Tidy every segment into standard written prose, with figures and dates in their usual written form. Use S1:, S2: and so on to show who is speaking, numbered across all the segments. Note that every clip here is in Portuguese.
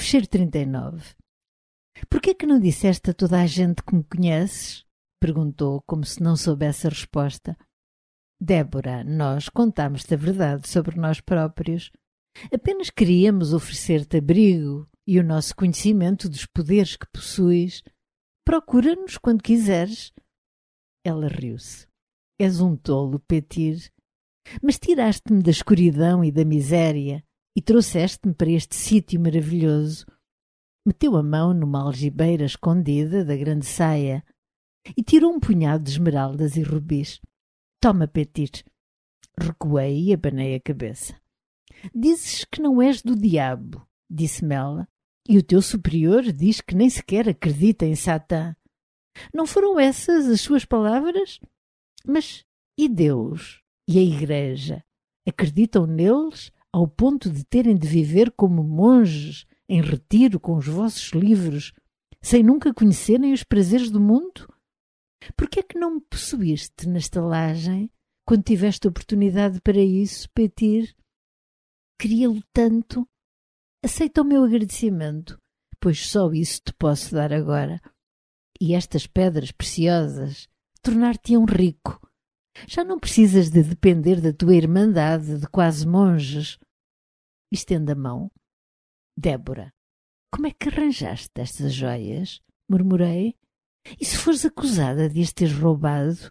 S1: Fecheiro 39. Por que é que não disseste a toda a gente que me conheces? Perguntou, como se não soubesse a resposta. Débora, nós contámos-te a verdade sobre nós próprios. Apenas queríamos oferecer-te abrigo e o nosso conhecimento dos poderes que possuis. Procura-nos quando quiseres. Ela riu-se. És um tolo, Petir. Mas tiraste-me da escuridão e da miséria e trouxeste-me para este sítio maravilhoso. Meteu a mão numa algibeira escondida da grande saia e tirou um punhado de esmeraldas e rubis. Toma, Petir. Recuei e abanei a cabeça. Dizes que não és do diabo, disse-me ela, e o teu superior diz que nem sequer acredita em Satã. Não foram essas as suas palavras? Mas e Deus? E a Igreja? Acreditam neles ao ponto de terem de viver como monges em retiro com os vossos livros, sem nunca conhecerem os prazeres do mundo? Por que é que não me possuíste na estalagem quando tiveste oportunidade para isso, Petir? Queria-lo tanto. Aceita o meu agradecimento, pois só isso te posso dar agora. E estas pedras preciosas tornar-te-ão rico. Já não precisas de depender da tua irmandade de quase monges. Estende a mão. Débora, como é que arranjaste estas joias? Murmurei. E se fores acusada de as teres roubado?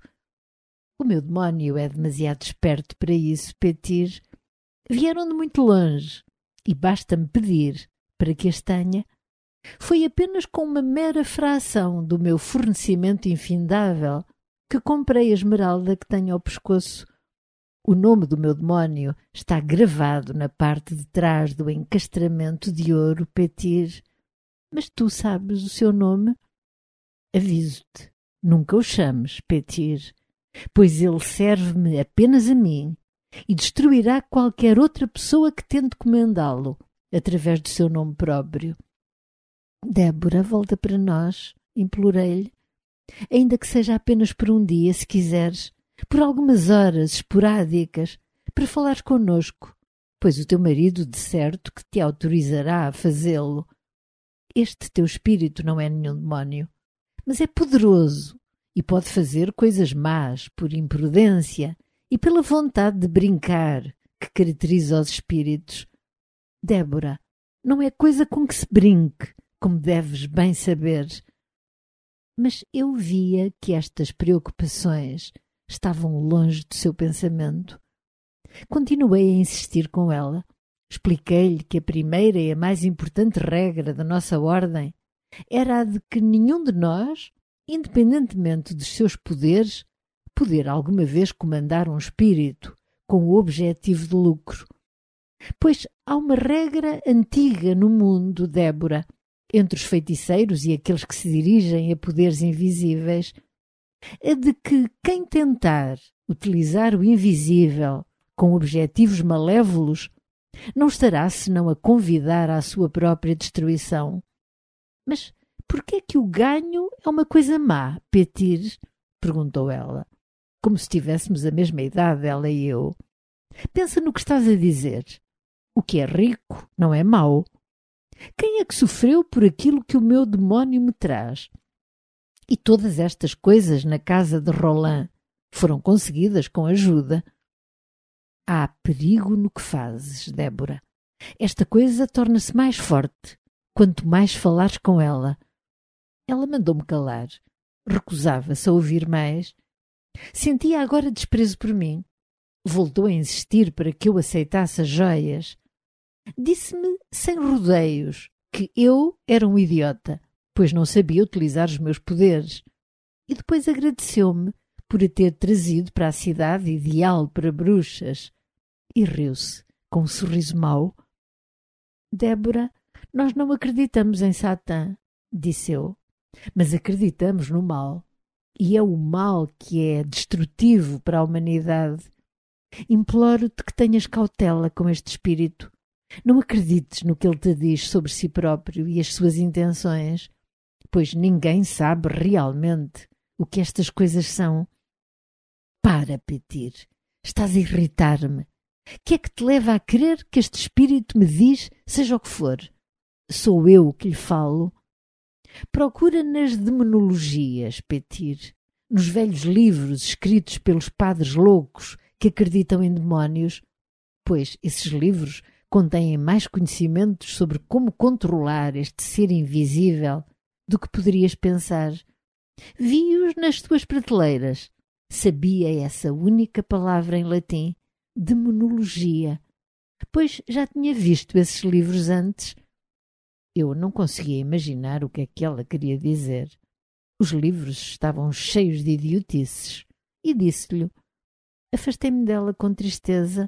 S1: O meu demónio é demasiado esperto para isso, Petir. Vieram de muito longe e basta-me pedir para que as tenha. Foi apenas com uma mera fração do meu fornecimento infindável que comprei a esmeralda que tenho ao pescoço. O nome do meu demónio está gravado na parte de trás do encastramento de ouro, Petir. Mas tu sabes o seu nome? Aviso-te, nunca o chames, Petir, pois ele serve-me apenas a mim e destruirá qualquer outra pessoa que tente comendá-lo através do seu nome próprio. Débora, volta para nós, implorei-lhe, ainda que seja apenas por um dia, se quiseres, por algumas horas esporádicas, para falares connosco, pois o teu marido de certo que te autorizará a fazê-lo. Este teu espírito não é nenhum demónio, mas é poderoso e pode fazer coisas más por imprudência e pela vontade de brincar que caracteriza os espíritos. Débora, não é coisa com que se brinque, como deves bem saber. Mas eu via que estas preocupações estavam longe do seu pensamento. Continuei a insistir com ela. Expliquei-lhe que a primeira e a mais importante regra da nossa ordem era a de que nenhum de nós, independentemente dos seus poderes, poder alguma vez comandar um espírito com o objetivo de lucro. Pois há uma regra antiga no mundo, Débora, entre os feiticeiros e aqueles que se dirigem a poderes invisíveis, a de que quem tentar utilizar o invisível com objetivos malévolos não estará senão a convidar à sua própria destruição. Mas por que é que o ganho é uma coisa má, Petir? Perguntou ela, como se tivéssemos a mesma idade, ela e eu. Pensa no que estás a dizer. O que é rico não é mau. Quem é que sofreu por aquilo que o meu demónio me traz? E todas estas coisas na casa de Roland foram conseguidas com ajuda. Há perigo no que fazes, Débora. Esta coisa torna-se mais forte quanto mais falares com ela. Ela mandou-me calar. Recusava-se a ouvir mais. Sentia agora desprezo por mim. Voltou a insistir para que eu aceitasse as joias. Disse-me sem rodeios que eu era um idiota, pois não sabia utilizar os meus poderes. E depois agradeceu-me por a ter trazido para a cidade ideal para bruxas. E riu-se, com um sorriso mau. Débora, nós não acreditamos em Satã, disse eu, mas acreditamos no mal. E é o mal que é destrutivo para a humanidade. Imploro-te que tenhas cautela com este espírito. Não acredites no que ele te diz sobre si próprio e as suas intenções, pois ninguém sabe realmente o que estas coisas são. Para, Petir, estás a irritar-me. Que é que te leva a crer que este espírito me diz seja o que for? sou eu que lhe falo. Procura nas demonologias, Petir, nos velhos livros escritos pelos padres loucos que acreditam em demónios, pois esses livros contêm mais conhecimentos sobre como controlar este ser invisível do que poderias pensar. Vi-os nas tuas prateleiras. Sabia essa única palavra em latim, demonologia, pois já tinha visto esses livros antes. Eu não conseguia imaginar o que é que ela queria dizer. Os livros estavam cheios de idiotices. E disse-lhe. Afastei-me dela com tristeza.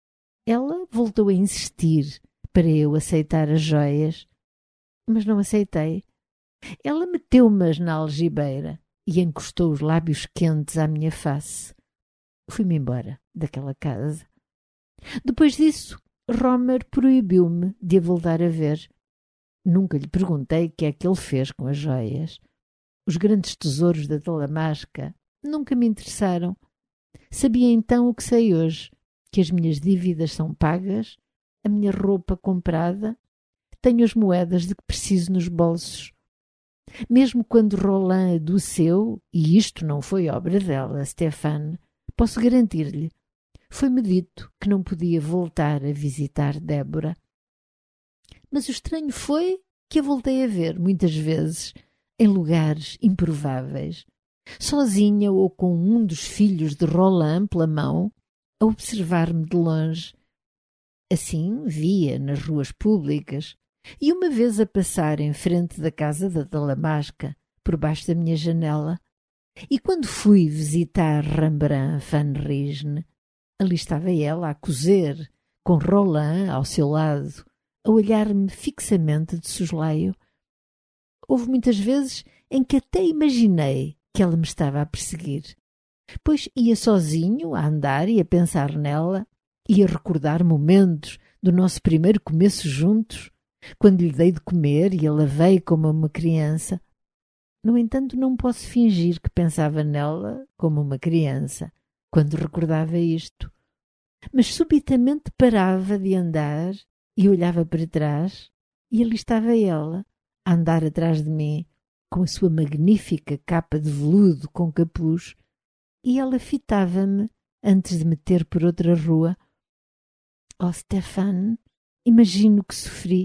S1: Ela voltou a insistir para eu aceitar as joias, mas não aceitei. Ela meteu-mas na algibeira e encostou os lábios quentes à minha face. Fui-me embora daquela casa. Depois disso, Romer proibiu-me de a voltar a ver. Nunca lhe perguntei o que é que ele fez com as joias. Os grandes tesouros da Damasca nunca me interessaram. Sabia então o que sei hoje, que as minhas dívidas são pagas, a minha roupa comprada, tenho as moedas de que preciso nos bolsos. Mesmo quando Roland adoeceu, e isto não foi obra dela, Stéphane, posso garantir-lhe, foi-me dito que não podia voltar a visitar Débora. Mas o estranho foi que a voltei a ver muitas vezes, em lugares improváveis, sozinha ou com um dos filhos de Roland pela mão, a observar-me de longe. Assim via nas ruas públicas, e uma vez a passar em frente da casa da Damasca, por baixo da minha janela, e quando fui visitar Rembrandt van Rijn, ali estava ela a cozer, com Roland ao seu lado, a olhar-me fixamente de soslaio. Houve muitas vezes em que até imaginei que ela me estava a perseguir, pois ia sozinho a andar e a pensar nela, e a recordar momentos do nosso primeiro começo juntos, quando lhe dei de comer e a lavei como uma criança. No entanto, não posso fingir que pensava nela como uma criança, quando recordava isto. Mas subitamente parava de andar e olhava para trás, e ali estava ela, a andar atrás de mim, com a sua magnífica capa de veludo com capuz, e ela fitava-me antes de me ter por outra rua. Oh, Stéphane, imagino que sofri.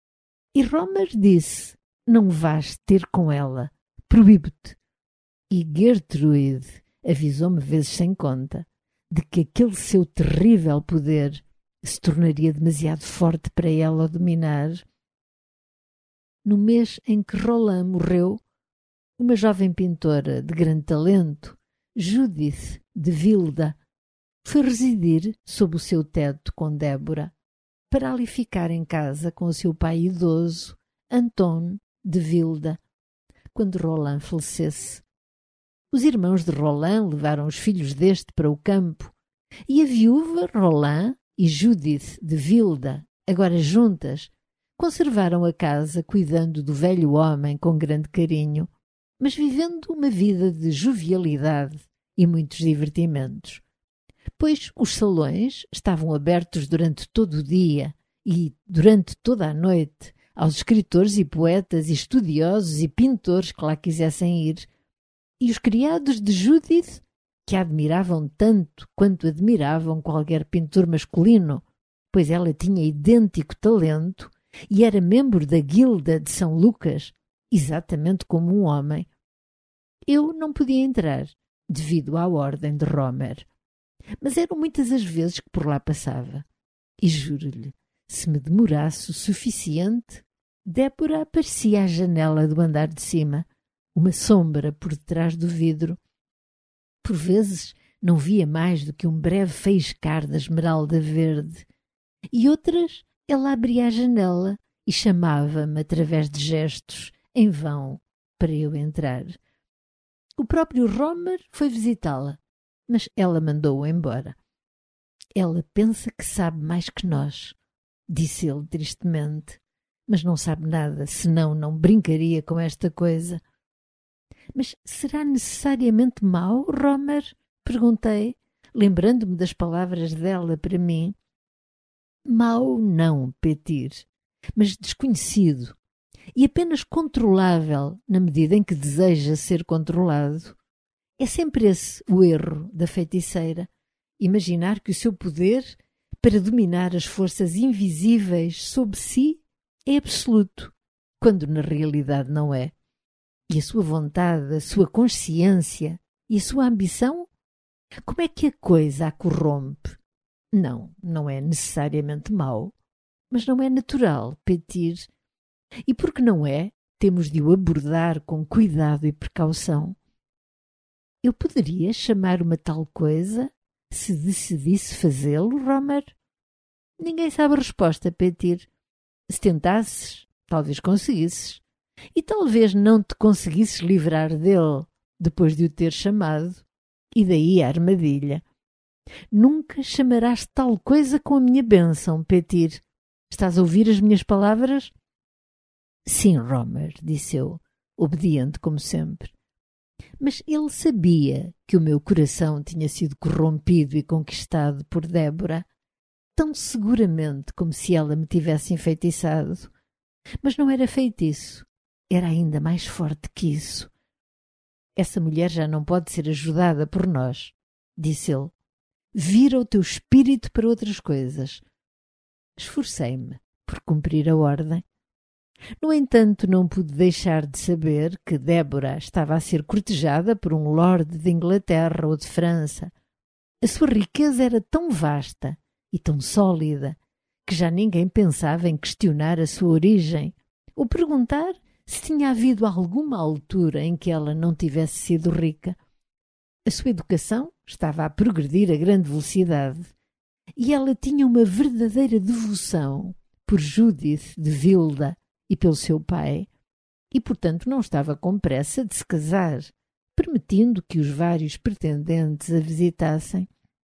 S1: E Romer disse, não vás ter com ela, proíbo-te. E Gertrude avisou-me vezes sem conta de que aquele seu terrível poder se tornaria demasiado forte para ela o dominar. No mês em que Roland morreu, uma jovem pintora de grande talento, Judith de Wilde, foi residir sob o seu teto com Débora, para ali ficar em casa com o seu pai idoso, Anton de Wilde, quando Roland falecesse. Os irmãos de Roland levaram os filhos deste para o campo, e a viúva Roland e Judith de Wilde, agora juntas, conservaram a casa cuidando do velho homem com grande carinho, mas vivendo uma vida de jovialidade e muitos divertimentos. Pois os salões estavam abertos durante todo o dia e durante toda a noite aos escritores e poetas e estudiosos e pintores que lá quisessem ir, e os criados de Judith, que a admiravam tanto quanto admiravam qualquer pintor masculino, pois ela tinha idêntico talento e era membro da Guilda de São Lucas, exatamente como um homem. Eu não podia entrar, devido à ordem de Romer, mas eram muitas as vezes que por lá passava, e juro-lhe, se me demorasse o suficiente, Débora aparecia à janela do andar de cima, uma sombra por detrás do vidro. Por vezes não via mais do que um breve faiscar da esmeralda verde, e outras ela abria a janela e chamava-me através de gestos, em vão, para eu entrar. O próprio Romer foi visitá-la, mas ela mandou-o embora. Ela pensa que sabe mais que nós, disse ele tristemente, mas não sabe nada, senão não brincaria com esta coisa. Mas será necessariamente mau, Romer? Perguntei, lembrando-me das palavras dela para mim. Mau não, Petir. mas desconhecido e apenas controlável na medida em que deseja ser controlado. É sempre esse o erro da feiticeira, imaginar que o seu poder para dominar as forças invisíveis sob si é absoluto, quando na realidade não é. E a sua vontade, a sua consciência e a sua ambição? Como é que a coisa a corrompe? Não, não é necessariamente mau, mas não é natural, Petir. E porque não é, temos de o abordar com cuidado e precaução. Eu poderia chamar uma tal coisa se decidisse fazê-lo, Romer? Ninguém sabe a resposta, Petir. Se tentasses, talvez conseguisses. E talvez não te conseguisses livrar dele depois de o ter chamado. E daí a armadilha. Nunca chamarás tal coisa com a minha bênção, Petir. Estás a ouvir as minhas palavras? Sim, Romer, disse eu, obediente como sempre. Mas ele sabia que o meu coração tinha sido corrompido e conquistado por Débora, tão seguramente como se ela me tivesse enfeitiçado. Mas não era feitiço, era ainda mais forte que isso. Essa mulher já não pode ser ajudada por nós, disse ele. Vira o teu espírito para outras coisas. Esforcei-me por cumprir a ordem. No entanto, não pude deixar de saber que Débora estava a ser cortejada por um lorde de Inglaterra ou de França. A sua riqueza era tão vasta e tão sólida que já ninguém pensava em questionar a sua origem ou perguntar se tinha havido alguma altura em que ela não tivesse sido rica. A sua educação estava a progredir a grande velocidade e ela tinha uma verdadeira devoção por Judith de Vilda e pelo seu pai, e portanto não estava com pressa de se casar, permitindo que os vários pretendentes a visitassem.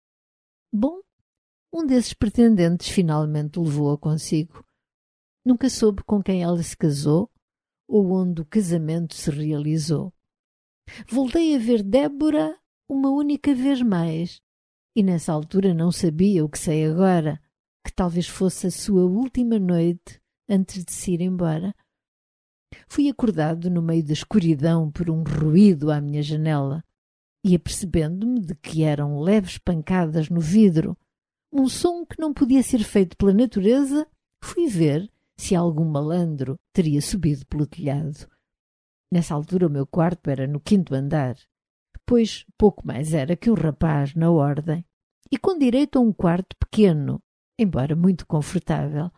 S1: Bom, um desses pretendentes finalmente levou-a consigo. Nunca soube com quem ela se casou ou onde o casamento se realizou. Voltei a ver Débora uma única vez mais, e nessa altura não sabia o que sei agora, que talvez fosse a sua última noite antes de se ir embora. Fui acordado no meio da escuridão por um ruído à minha janela e, apercebendo-me de que eram leves pancadas no vidro, um som que não podia ser feito pela natureza, fui ver se algum malandro teria subido pelo telhado. Nessa altura o meu quarto era no 5º andar, pois pouco mais era que um rapaz na ordem, e com direito a um quarto pequeno, embora muito confortável.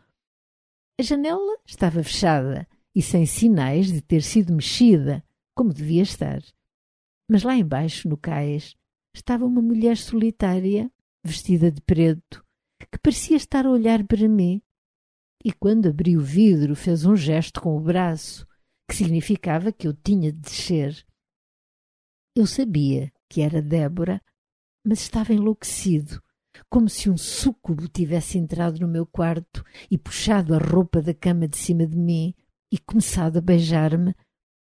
S1: A janela estava fechada e sem sinais de ter sido mexida, como devia estar. Mas lá embaixo, no cais, estava uma mulher solitária, vestida de preto, que parecia estar a olhar para mim. E quando abri o vidro, fez um gesto com o braço, que significava que eu tinha de descer. Eu sabia que era Débora, mas estava enlouquecido, como se um súcubo tivesse entrado no meu quarto e puxado a roupa da cama de cima de mim e começado a beijar-me.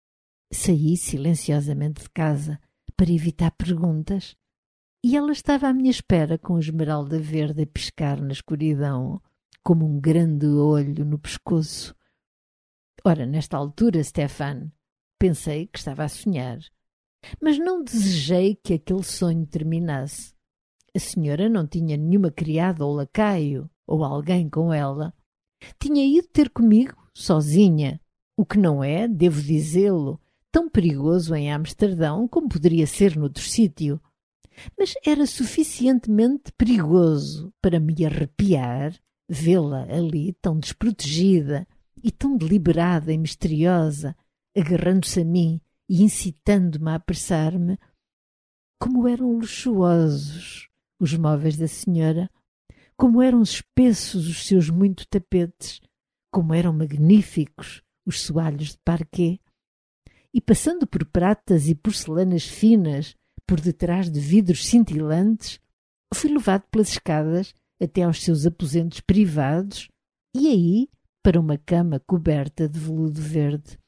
S1: Saí silenciosamente de casa para evitar perguntas e ela estava à minha espera com a esmeralda verde a piscar na escuridão, como um grande olho no pescoço. Ora, nesta altura, Stefan, pensei que estava a sonhar, mas não desejei que aquele sonho terminasse. A senhora não tinha nenhuma criada ou lacaio, ou alguém com ela. Tinha ido ter comigo sozinha, o que não é, devo dizê-lo, tão perigoso em Amsterdão como poderia ser noutro sítio. Mas era suficientemente perigoso para me arrepiar vê-la ali tão desprotegida e tão deliberada e misteriosa, agarrando-se a mim e incitando-me a apressar-me. Como eram luxuosos os móveis da senhora, como eram espessos os seus muitos tapetes, como eram magníficos os soalhos de parquet. E passando por pratas e porcelanas finas, por detrás de vidros cintilantes, fui levado pelas escadas até aos seus aposentos privados e aí para uma cama coberta de veludo verde.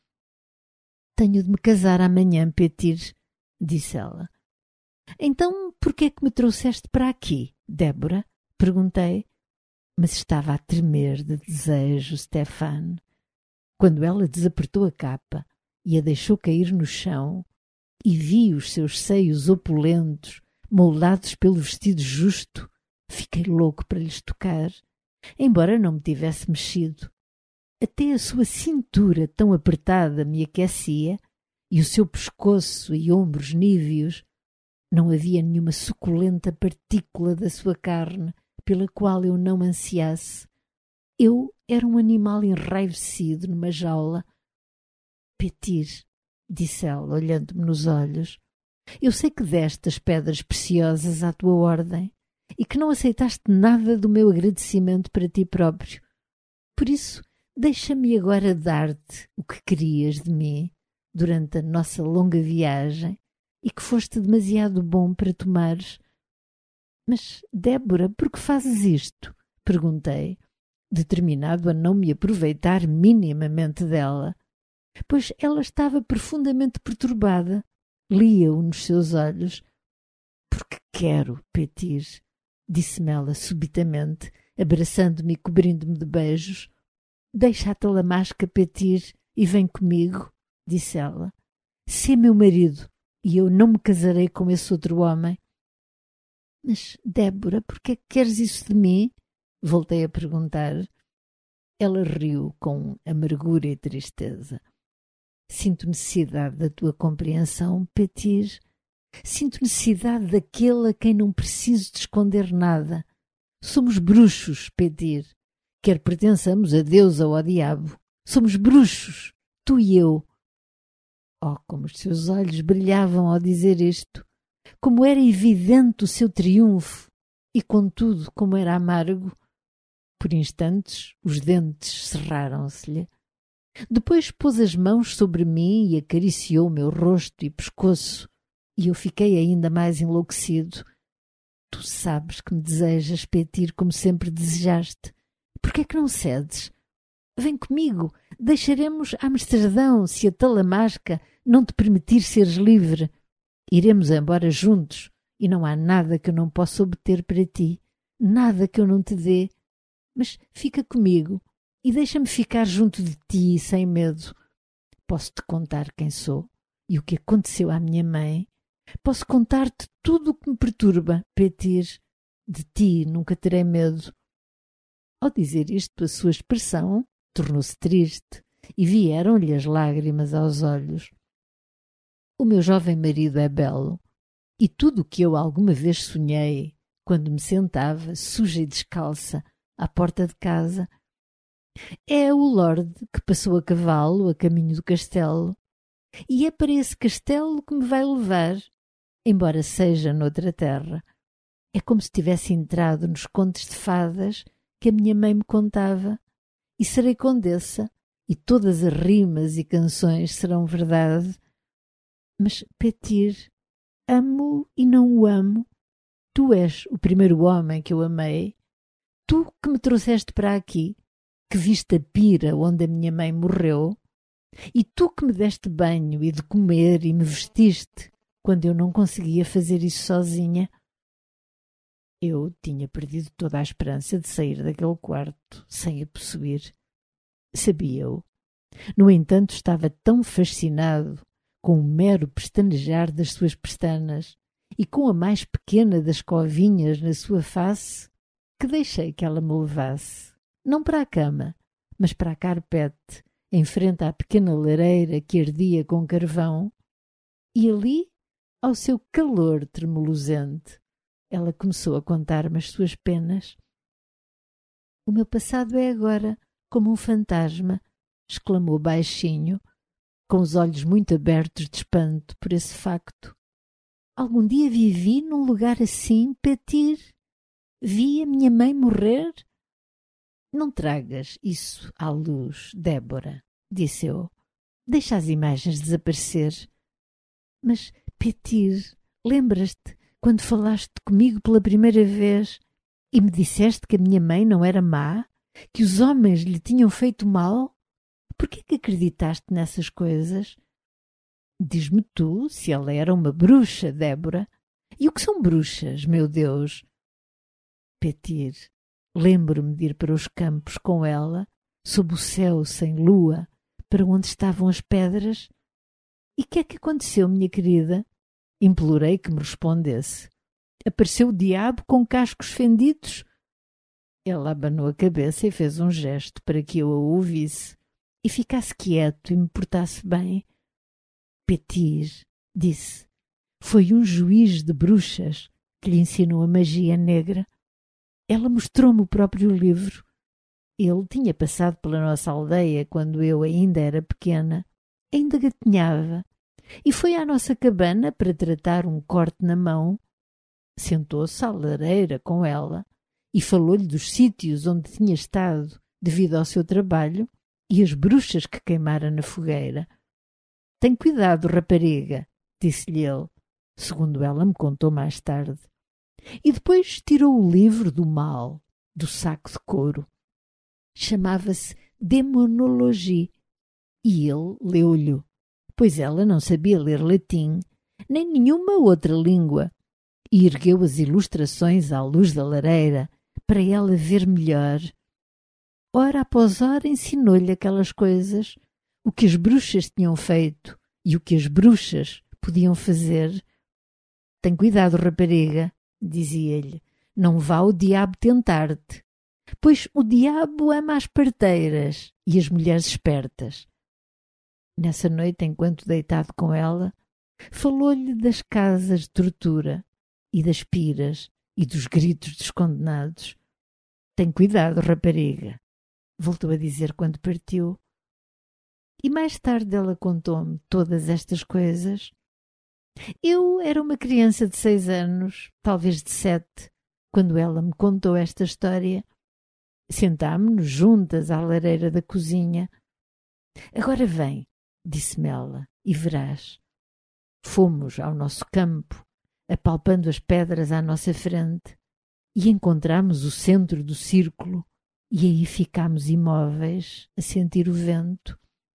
S1: Tenho de me casar amanhã, Petir, disse ela. Então, por que é que me trouxeste para aqui, Débora? Perguntei. mas estava a tremer de desejo, Stefan. Quando ela desapertou a capa e a deixou cair no chão, e vi os seus seios opulentos, moldados pelo vestido justo, fiquei louco para lhes tocar, embora não me tivesse mexido. Até a sua cintura tão apertada me aquecia, e o seu pescoço e ombros níveos. Não havia nenhuma suculenta partícula da sua carne pela qual eu não ansiasse. Eu era um animal enraivecido numa jaula. Petir, disse ela, olhando-me nos olhos, eu sei que deste as pedras preciosas à tua ordem e que não aceitaste nada do meu agradecimento para ti próprio. Por isso, deixa-me agora dar-te o que querias de mim durante a nossa longa viagem e que foste demasiado bom para tomares. Mas, Débora, por que fazes isto? Perguntei, determinado a não me aproveitar minimamente dela, pois ela estava profundamente perturbada. Lia-o nos seus olhos. Porque quero, Petir, disse-me ela subitamente, abraçando-me e cobrindo-me de beijos. Deixa a talamasca, Petir, e vem comigo, disse ela. Sê meu marido, e eu não me casarei com esse outro homem. Mas, Débora, por que queres isso de mim? Voltei a perguntar. Ela riu com amargura e tristeza. Sinto necessidade da tua compreensão, Petir. Sinto necessidade daquele a quem não preciso de esconder nada. Somos bruxos, Petir. Quer pertençamos a Deus ou ao diabo. Somos bruxos, tu e eu. Oh, como os seus olhos brilhavam ao dizer isto! Como era evidente o seu triunfo! E, contudo, como era amargo! Por instantes, os dentes cerraram-se-lhe. Depois pôs as mãos sobre mim e acariciou o meu rosto e pescoço, e eu fiquei ainda mais enlouquecido. Tu sabes que me desejas, Petir, como sempre desejaste. Por que é que não cedes? Vem comigo, deixaremos Amsterdão se a talamasca não te permitir seres livre. Iremos embora juntos e não há nada que eu não possa obter para ti, nada que eu não te dê. Mas fica comigo e deixa-me ficar junto de ti sem medo. Posso-te contar quem sou e o que aconteceu à minha mãe. Posso contar-te tudo o que me perturba, Petir. De ti nunca terei medo. Ao dizer isto, a sua expressão tornou-se triste e vieram-lhe as lágrimas aos olhos. O meu jovem marido é belo, e tudo o que eu alguma vez sonhei, quando me sentava, suja e descalça, à porta de casa, é o Lorde que passou a cavalo a caminho do castelo, e é para esse castelo que me vai levar, embora seja noutra terra. É como se tivesse entrado nos contos de fadas que a minha mãe me contava, e serei condessa, e todas as rimas e canções serão verdade. Mas, Petir, amo e não o amo. Tu és o primeiro homem que eu amei. Tu que me trouxeste para aqui, que viste a pira onde a minha mãe morreu, e tu que me deste banho e de comer e me vestiste quando eu não conseguia fazer isso sozinha. Eu tinha perdido toda a esperança de sair daquele quarto sem a possuir. Sabia-o. No entanto, estava tão fascinado com o mero pestanejar das suas pestanas e com a mais pequena das covinhas na sua face, que deixei que ela me levasse, não para a cama, mas para a carpete, em frente à pequena lareira que ardia com carvão, e ali, ao seu calor tremulosente, ela começou a contar-me as suas penas. O meu passado é agora como um fantasma, exclamou baixinho, com os olhos muito abertos de espanto por esse facto. Algum dia vivi num lugar assim, Petir? Vi a minha mãe morrer? Não tragas isso à luz, Débora, disse eu. Deixa as imagens desaparecer. Mas, Petir, lembras-te quando falaste comigo pela primeira vez e me disseste que a minha mãe não era má, que os homens lhe tinham feito mal? Por que acreditaste nessas coisas? Diz-me tu se ela era uma bruxa, Débora. E o que são bruxas, meu Deus? Petir, Lembro-me de ir para os campos com ela, sob o céu sem lua, para onde estavam as pedras. E que é que aconteceu, minha querida? Implorei que me respondesse. Apareceu o diabo com cascos fendidos? Ela abanou a cabeça e fez um gesto para que eu a ouvisse e ficasse quieto e me portasse bem. Petir, disse, foi um juiz de bruxas que lhe ensinou a magia negra. Ela mostrou-me o próprio livro. Ele tinha passado pela nossa aldeia quando eu ainda era pequena, ainda gatinhava, e foi à nossa cabana para tratar um corte na mão. Sentou-se à lareira com ela e falou-lhe dos sítios onde tinha estado devido ao seu trabalho e as bruxas que queimara na fogueira. Tem cuidado, rapariga, disse-lhe ele, segundo ela me contou mais tarde. E depois tirou o livro do mal, do saco de couro. Chamava-se Demonologie, e ele leu-lhe, pois ela não sabia ler latim, nem nenhuma outra língua, e ergueu as ilustrações à luz da lareira, para ela ver melhor. Hora após hora ensinou-lhe aquelas coisas, o que as bruxas tinham feito e o que as bruxas podiam fazer. Tem cuidado, rapariga, dizia-lhe, não vá o diabo tentar-te, pois o diabo ama as parteiras e as mulheres espertas. Nessa noite, enquanto deitado com ela, falou-lhe das casas de tortura e das piras e dos gritos dos condenados. Tem cuidado, rapariga, voltou a dizer quando partiu. E mais tarde ela contou-me todas estas coisas. Eu era uma criança de 6 anos, talvez de 7, quando ela me contou esta história. Sentámo-nos juntas à lareira da cozinha. Agora vem, disse-me ela, e verás. Fomos ao nosso campo, apalpando as pedras à nossa frente, e encontramos o centro do círculo, e aí ficámos imóveis, a sentir o vento.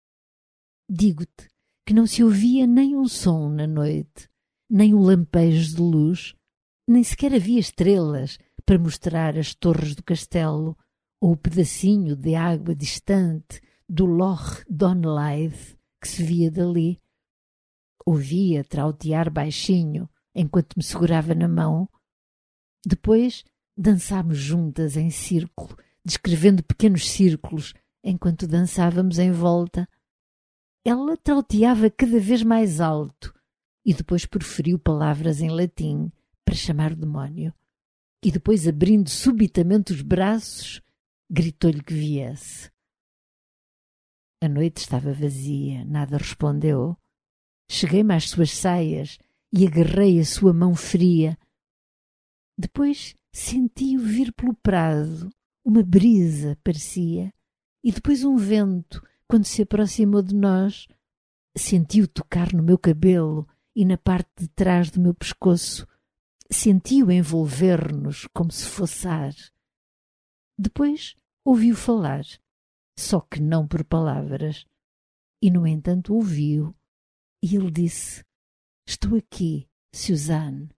S1: Digo-te que não se ouvia nem um som na noite, nem um lampejo de luz, nem sequer havia estrelas para mostrar as torres do castelo ou o pedacinho de água distante do Loch Donleith que se via dali. Ouvia trautear baixinho enquanto me segurava na mão. Depois dançámos juntas em círculo, descrevendo pequenos círculos enquanto dançávamos em volta. Ela trauteava cada vez mais alto e depois proferiu palavras em latim para chamar o demónio. E depois, abrindo subitamente os braços, gritou-lhe que viesse. A noite estava vazia, nada respondeu. Cheguei-me às suas saias e agarrei a sua mão fria. Depois senti-o vir pelo prado, uma brisa, parecia, e depois um vento, quando se aproximou de nós. Senti-o tocar no meu cabelo e na parte de trás do meu pescoço. Senti-o envolver-nos como se fosse ar. Depois ouvi-o falar, só que não por palavras. E, no entanto, ouvi-o. E ele disse: Estou aqui, Suzanne.